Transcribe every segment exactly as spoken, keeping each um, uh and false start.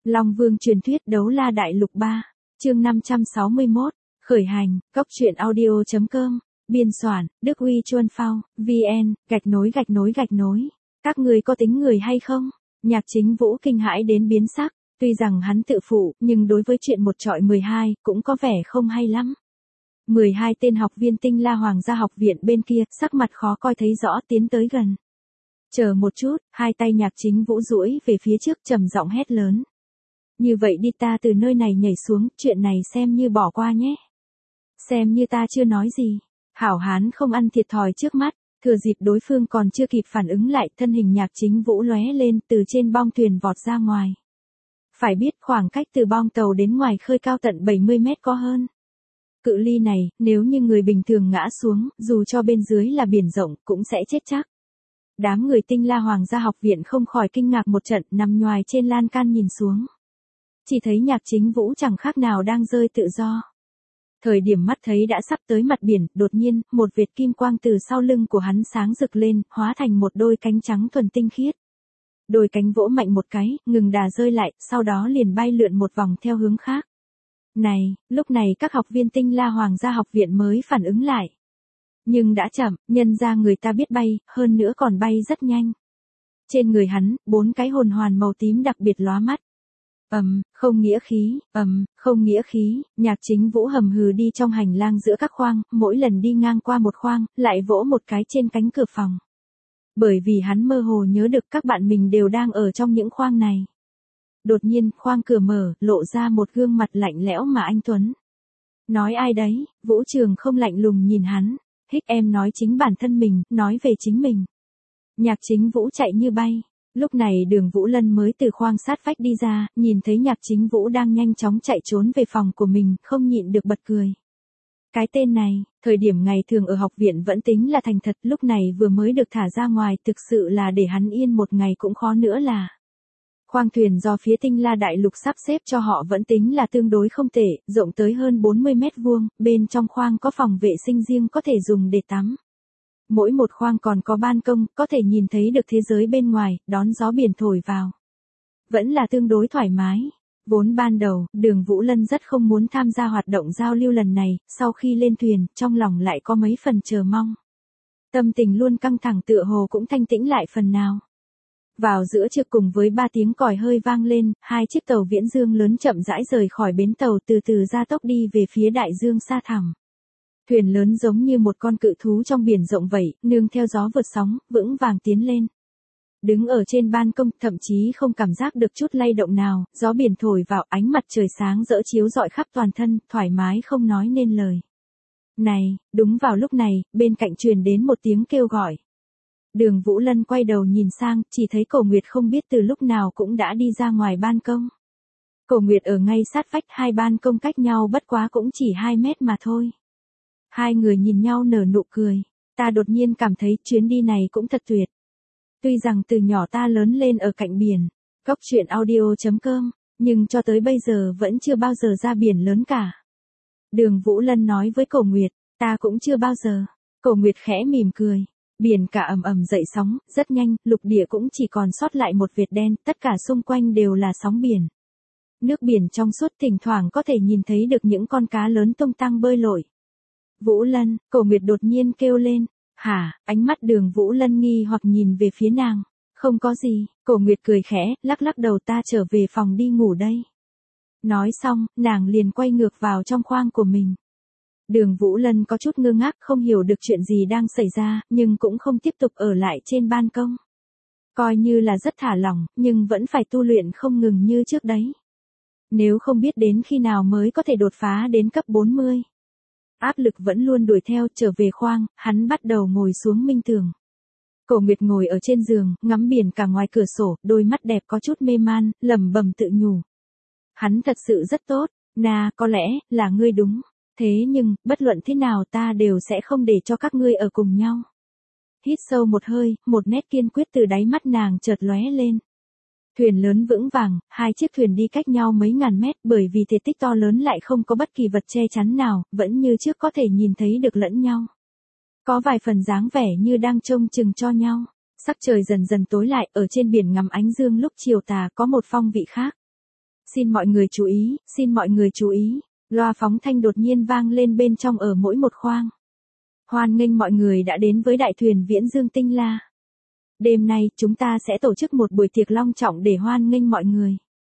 Long Vương truyền thuyết đấu la đại lục ba, chương năm trăm sáu mươi mốt, khởi hành, cốc truyện audio chấm com, biên soạn, Đức Huy Chuân Phao, vn, gạch nối gạch nối gạch nối. Các người có tính người hay không? Nhạc Chính Vũ kinh hãi đến biến sắc, tuy rằng hắn tự phụ, nhưng đối với chuyện một trọi mười hai, cũng có vẻ không hay lắm. mười hai tên học viên Tinh La Hoàng gia học viện bên kia, sắc mặt khó coi thấy rõ tiến tới gần. Chờ một chút, hai tay Nhạc Chính Vũ duỗi về phía trước trầm giọng hét lớn. Như vậy đi, ta từ nơi này nhảy xuống, chuyện này xem như bỏ qua nhé. Xem như ta chưa nói gì. Hảo hán không ăn thiệt thòi trước mắt, thừa dịp đối phương còn chưa kịp phản ứng lại, thân hình Nhạc Chính Vũ lóe lên từ trên bong thuyền vọt ra ngoài. Phải biết khoảng cách từ bong tàu đến ngoài khơi cao tận bảy mươi mét có hơn. Cự ly này, nếu như người bình thường ngã xuống, dù cho bên dưới là biển rộng, cũng sẽ chết chắc. Đám người Tinh La Hoàng gia học viện không khỏi kinh ngạc một trận, nằm nhoài trên lan can nhìn xuống. Chỉ thấy Nhạc Chính Vũ chẳng khác nào đang rơi tự do. Thời điểm mắt thấy đã sắp tới mặt biển, đột nhiên, một vệt kim quang từ sau lưng của hắn sáng rực lên, hóa thành một đôi cánh trắng thuần tinh khiết. Đôi cánh vỗ mạnh một cái, ngừng đà rơi lại, sau đó liền bay lượn một vòng theo hướng khác. Này, lúc này các học viên Tinh La Hoàng gia học viện mới phản ứng lại. Nhưng đã chậm, nhân ra người ta biết bay, hơn nữa còn bay rất nhanh. Trên người hắn, bốn cái hồn hoàn màu tím đặc biệt lóa mắt. Ầm, um, không nghĩa khí, ầm, um, không nghĩa khí, Nhạc Chính Vũ hầm hừ đi trong hành lang giữa các khoang, mỗi lần đi ngang qua một khoang, lại vỗ một cái trên cánh cửa phòng. Bởi vì hắn mơ hồ nhớ được các bạn mình đều đang ở trong những khoang này. Đột nhiên, khoang cửa mở, lộ ra một gương mặt lạnh lẽo mà anh tuấn. Nói ai đấy? Vũ Trường không lạnh lùng nhìn hắn. Hích, em nói chính bản thân mình, nói về chính mình. Nhạc Chính Vũ chạy như bay. Lúc này Đường Vũ Lân mới từ khoang sát vách đi ra, nhìn thấy Nhạc Chính Vũ đang nhanh chóng chạy trốn về phòng của mình, không nhịn được bật cười. Cái tên này, thời điểm ngày thường ở học viện vẫn tính là thành thật, lúc này vừa mới được thả ra ngoài, thực sự là để hắn yên một ngày cũng khó nữa là. Khoang thuyền do phía Tinh La Đại Lục sắp xếp cho họ vẫn tính là tương đối không tệ, rộng tới hơn bốn mươi mét vuông, bên trong khoang có phòng vệ sinh riêng có thể dùng để tắm. Mỗi một khoang còn có ban công, có thể nhìn thấy được thế giới bên ngoài, đón gió biển thổi vào. Vẫn là tương đối thoải mái. Vốn ban đầu, Đường Vũ Lân rất không muốn tham gia hoạt động giao lưu lần này, sau khi lên thuyền, trong lòng lại có mấy phần chờ mong. Tâm tình luôn căng thẳng tựa hồ cũng thanh tĩnh lại phần nào. Vào giữa trưa cùng với ba tiếng còi hơi vang lên, hai chiếc tàu viễn dương lớn chậm rãi rời khỏi bến tàu từ từ gia tốc đi về phía đại dương xa thẳm. Thuyền lớn giống như một con cự thú trong biển rộng vậy, nương theo gió vượt sóng, vững vàng tiến lên. Đứng ở trên ban công, thậm chí không cảm giác được chút lay động nào, gió biển thổi vào, ánh mặt trời sáng rỡ chiếu rọi khắp toàn thân, thoải mái không nói nên lời. Này, đúng vào lúc này, bên cạnh truyền đến một tiếng kêu gọi. Đường Vũ Lân quay đầu nhìn sang, chỉ thấy Cổ Nguyệt không biết từ lúc nào cũng đã đi ra ngoài ban công. Cổ Nguyệt ở ngay sát vách, hai ban công cách nhau bất quá cũng chỉ hai mét mà thôi. Hai người nhìn nhau nở nụ cười, ta đột nhiên cảm thấy chuyến đi này cũng thật tuyệt. Tuy rằng từ nhỏ ta lớn lên ở cạnh biển, cốc truyện audio chấm com, nhưng cho tới bây giờ vẫn chưa bao giờ ra biển lớn cả. Đường Vũ Lân nói với Cổ Nguyệt, ta cũng chưa bao giờ. Cổ Nguyệt khẽ mỉm cười. Biển cả ầm ầm dậy sóng, rất nhanh, lục địa cũng chỉ còn sót lại một vệt đen, tất cả xung quanh đều là sóng biển. Nước biển trong suốt, thỉnh thoảng có thể nhìn thấy được những con cá lớn tung tăng bơi lội. Vũ Lân, Cổ Nguyệt đột nhiên kêu lên. Hả? Ánh mắt Đường Vũ Lân nghi hoặc nhìn về phía nàng. Không có gì, Cổ Nguyệt cười khẽ, lắc lắc đầu, ta trở về phòng đi ngủ đây. Nói xong, nàng liền quay ngược vào trong khoang của mình. Đường Vũ Lân có chút ngơ ngác, không hiểu được chuyện gì đang xảy ra, nhưng cũng không tiếp tục ở lại trên ban công. Coi như là rất thả lỏng, nhưng vẫn phải tu luyện không ngừng như trước đấy. Nếu không biết đến khi nào mới có thể đột phá đến cấp bốn mươi. Áp lực vẫn luôn đuổi theo, trở về khoang, hắn bắt đầu ngồi xuống minh tưởng. Cổ Nguyệt ngồi ở trên giường, ngắm biển cả ngoài cửa sổ, đôi mắt đẹp có chút mê man, lẩm bẩm tự nhủ. Hắn thật sự rất tốt, na, có lẽ, là ngươi đúng. Thế nhưng, bất luận thế nào ta đều sẽ không để cho các ngươi ở cùng nhau. Hít sâu một hơi, một nét kiên quyết từ đáy mắt nàng chợt lóe lên. Thuyền lớn vững vàng, hai chiếc thuyền đi cách nhau mấy ngàn mét, bởi vì thể tích to lớn lại không có bất kỳ vật che chắn nào, vẫn như trước có thể nhìn thấy được lẫn nhau. Có vài phần dáng vẻ như đang trông chừng cho nhau. Sắc trời dần dần tối lại, ở trên biển ngắm ánh dương lúc chiều tà có một phong vị khác. Xin mọi người chú ý, xin mọi người chú ý. Loa phóng thanh đột nhiên vang lên bên trong ở mỗi một khoang. Hoan nghênh mọi người đã đến với đại thuyền Viễn Dương Tinh La. Đêm nay chúng ta sẽ tổ chức một buổi tiệc long trọng để hoan nghênh mọi người.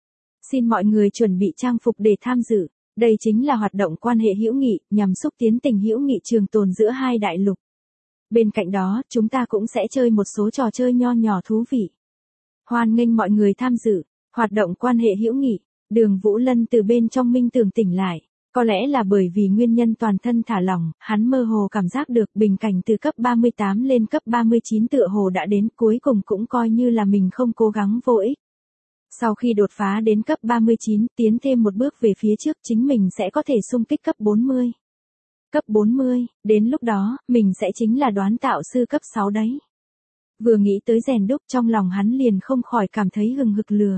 Xin mọi người chuẩn bị trang phục để tham dự. Đây chính là hoạt động quan hệ hữu nghị nhằm xúc tiến tình hữu nghị trường tồn giữa hai đại lục. Bên cạnh đó, chúng ta cũng sẽ chơi một số trò chơi nho nhỏ thú vị. Hoan nghênh mọi người tham dự hoạt động quan hệ hữu nghị. Đường Vũ Lân từ bên trong minh tưởng tỉnh lại. Có lẽ là bởi vì nguyên nhân toàn thân thả lỏng, hắn mơ hồ cảm giác được bình cảnh từ cấp ba mươi tám lên cấp ba mươi chín tựa hồ đã đến, cuối cùng cũng coi như là mình không cố gắng vô ích. Sau khi đột phá đến cấp ba mươi chín, tiến thêm một bước về phía trước, chính mình sẽ có thể xung kích cấp bốn mươi. Cấp bốn mươi, đến lúc đó, mình sẽ chính là đoán tạo sư cấp sáu đấy. Vừa nghĩ tới rèn đúc, trong lòng hắn liền không khỏi cảm thấy hừng hực lửa.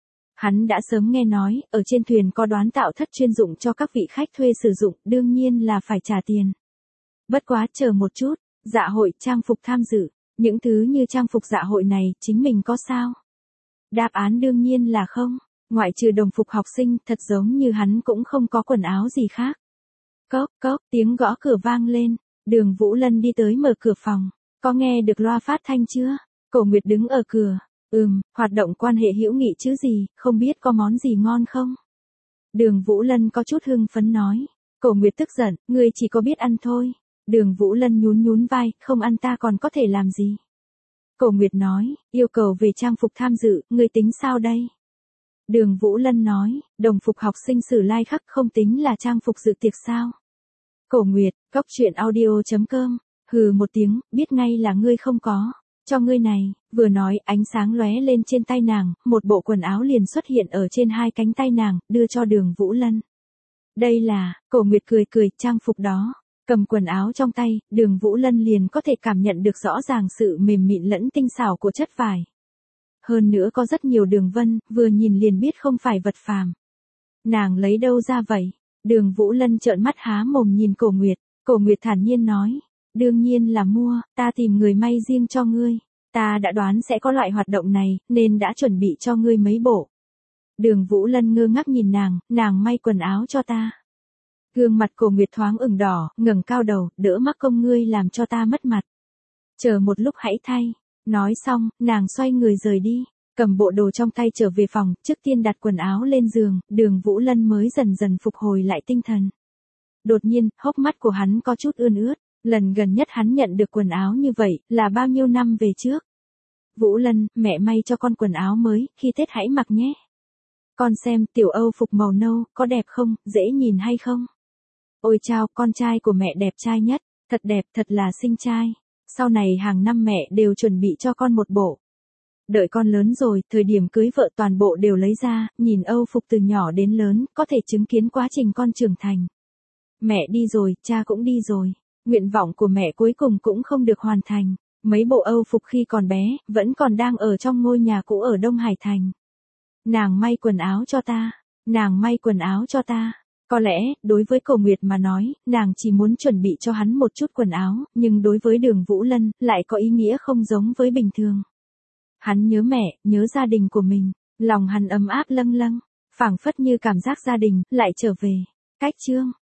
Hắn đã sớm nghe nói, ở trên thuyền có đoán tạo thất chuyên dụng cho các vị khách thuê sử dụng, đương nhiên là phải trả tiền. Bất quá chờ một chút, dạ hội, trang phục tham dự, những thứ như trang phục dạ hội này, chính mình có sao? Đáp án đương nhiên là không, ngoại trừ đồng phục học sinh, thật giống như hắn cũng không có quần áo gì khác. Cốc, cốc, tiếng gõ cửa vang lên, Đường Vũ Lân đi tới mở cửa phòng, có nghe được loa phát thanh chưa? Cổ Nguyệt đứng ở cửa. Ừm, hoạt động quan hệ hữu nghị chứ gì, không biết có món gì ngon không? Đường Vũ Lân có chút hưng phấn nói. Cổ Nguyệt tức giận, ngươi chỉ có biết ăn thôi. Đường Vũ Lân nhún nhún vai, không ăn ta còn có thể làm gì? Cổ Nguyệt nói, yêu cầu về trang phục tham dự, ngươi tính sao đây? Đường Vũ Lân nói, đồng phục học sinh Sử Lai Khắc không tính là trang phục dự tiệc sao? Cổ Nguyệt, cốc truyện audio chấm com, hừ một tiếng, biết ngay là ngươi không có. Cho ngươi này, vừa nói ánh sáng lóe lên trên tay nàng, một bộ quần áo liền xuất hiện ở trên hai cánh tay nàng, đưa cho Đường Vũ Lân. Đây là, Cổ Nguyệt cười cười, trang phục đó. Cầm quần áo trong tay, Đường Vũ Lân liền có thể cảm nhận được rõ ràng sự mềm mịn lẫn tinh xảo của chất vải. Hơn nữa có rất nhiều đường vân, vừa nhìn liền biết không phải vật phàm. Nàng lấy đâu ra vậy? Đường Vũ Lân trợn mắt há mồm nhìn Cổ Nguyệt, Cổ Nguyệt thản nhiên nói. Đương nhiên là mua, ta tìm người may riêng cho ngươi. Ta đã đoán sẽ có loại hoạt động này, nên đã chuẩn bị cho ngươi mấy bộ. Đường Vũ Lân ngơ ngác nhìn nàng, nàng may quần áo cho ta. Gương mặt Cổ Nguyệt thoáng ửng đỏ, ngẩng cao đầu, đỡ mắc công ngươi làm cho ta mất mặt. Chờ một lúc hãy thay. Nói xong, nàng xoay người rời đi, cầm bộ đồ trong tay trở về phòng, trước tiên đặt quần áo lên giường, Đường Vũ Lân mới dần dần phục hồi lại tinh thần. Đột nhiên, hốc mắt của hắn có chút ươn ướt. Lần gần nhất hắn nhận được quần áo như vậy, là bao nhiêu năm về trước? Vũ Lân, mẹ may cho con quần áo mới, khi Tết hãy mặc nhé. Con xem, tiểu Âu phục màu nâu, có đẹp không, dễ nhìn hay không? Ôi chao, con trai của mẹ đẹp trai nhất, thật đẹp, thật là xinh trai. Sau này hàng năm mẹ đều chuẩn bị cho con một bộ. Đợi con lớn rồi, thời điểm cưới vợ toàn bộ đều lấy ra, nhìn Âu phục từ nhỏ đến lớn, có thể chứng kiến quá trình con trưởng thành. Mẹ đi rồi, cha cũng đi rồi. Nguyện vọng của mẹ cuối cùng cũng không được hoàn thành. Mấy bộ Âu phục khi còn bé, vẫn còn đang ở trong ngôi nhà cũ ở Đông Hải Thành. Nàng may quần áo cho ta. Nàng may quần áo cho ta. Có lẽ, đối với Cổ Nguyệt mà nói, nàng chỉ muốn chuẩn bị cho hắn một chút quần áo, nhưng đối với Đường Vũ Lân, lại có ý nghĩa không giống với bình thường. Hắn nhớ mẹ, nhớ gia đình của mình. Lòng hắn ấm áp lâng lâng. Phảng phất như cảm giác gia đình, lại trở về. Cách chương.